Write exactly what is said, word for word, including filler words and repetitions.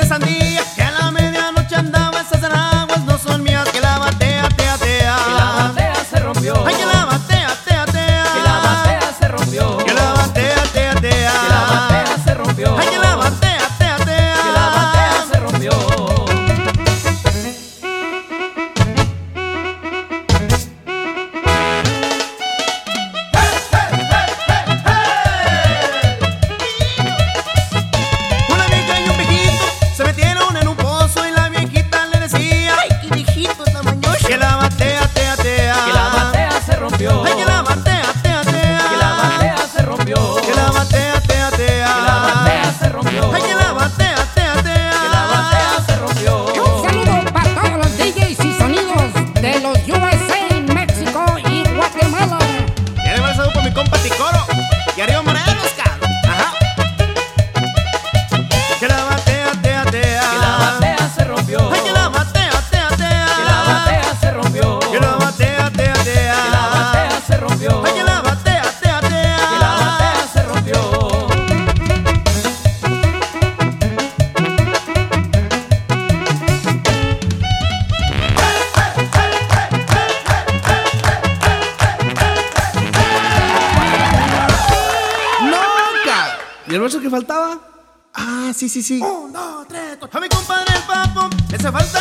sandía, que a la medianoche andaba, esas enaguas no son mías, que la batea, tea, tea. Que la batea se rompió. Ay, que la batea, tea, tea. Que la batea se rompió. Que la batea, tea, tea. Que la batea se rompió. Ay, que la batea, tea, tea. Que la batea se rompió. Una vieja y un viejito se metieron en un pozo y la viejita le decía: ay, qué viejito está mañoso. Que la batea, tea, tea. Que la batea se rompió. Ay, que la batea, tea, tea. Que la batea se rompió. Que la batea, tea, tea. Que la batea se rompió. Ay, que la batea, tea, tea. Que la batea se rompió. Un saludo para todos los D Js y sonidos de los U S A, México y Guatemala. Ya le va el saludo por mi compa Ticoro y arriba Morelos, cabrón. Ajá. Que la batea, tea, tea. Que la batea se rompió. Ay, que la batea, tea, tea. Que la batea se rompió. Que la batea, tea, tea. Que la batea se rompió. Ay, que la batea, tea, tea. Que la batea se rompió. ¡Nota! ¿Y el verso que faltaba? Ah, sí, sí, sí. Un, dos, tres, cuatro. A mi compadre el papo le hace falta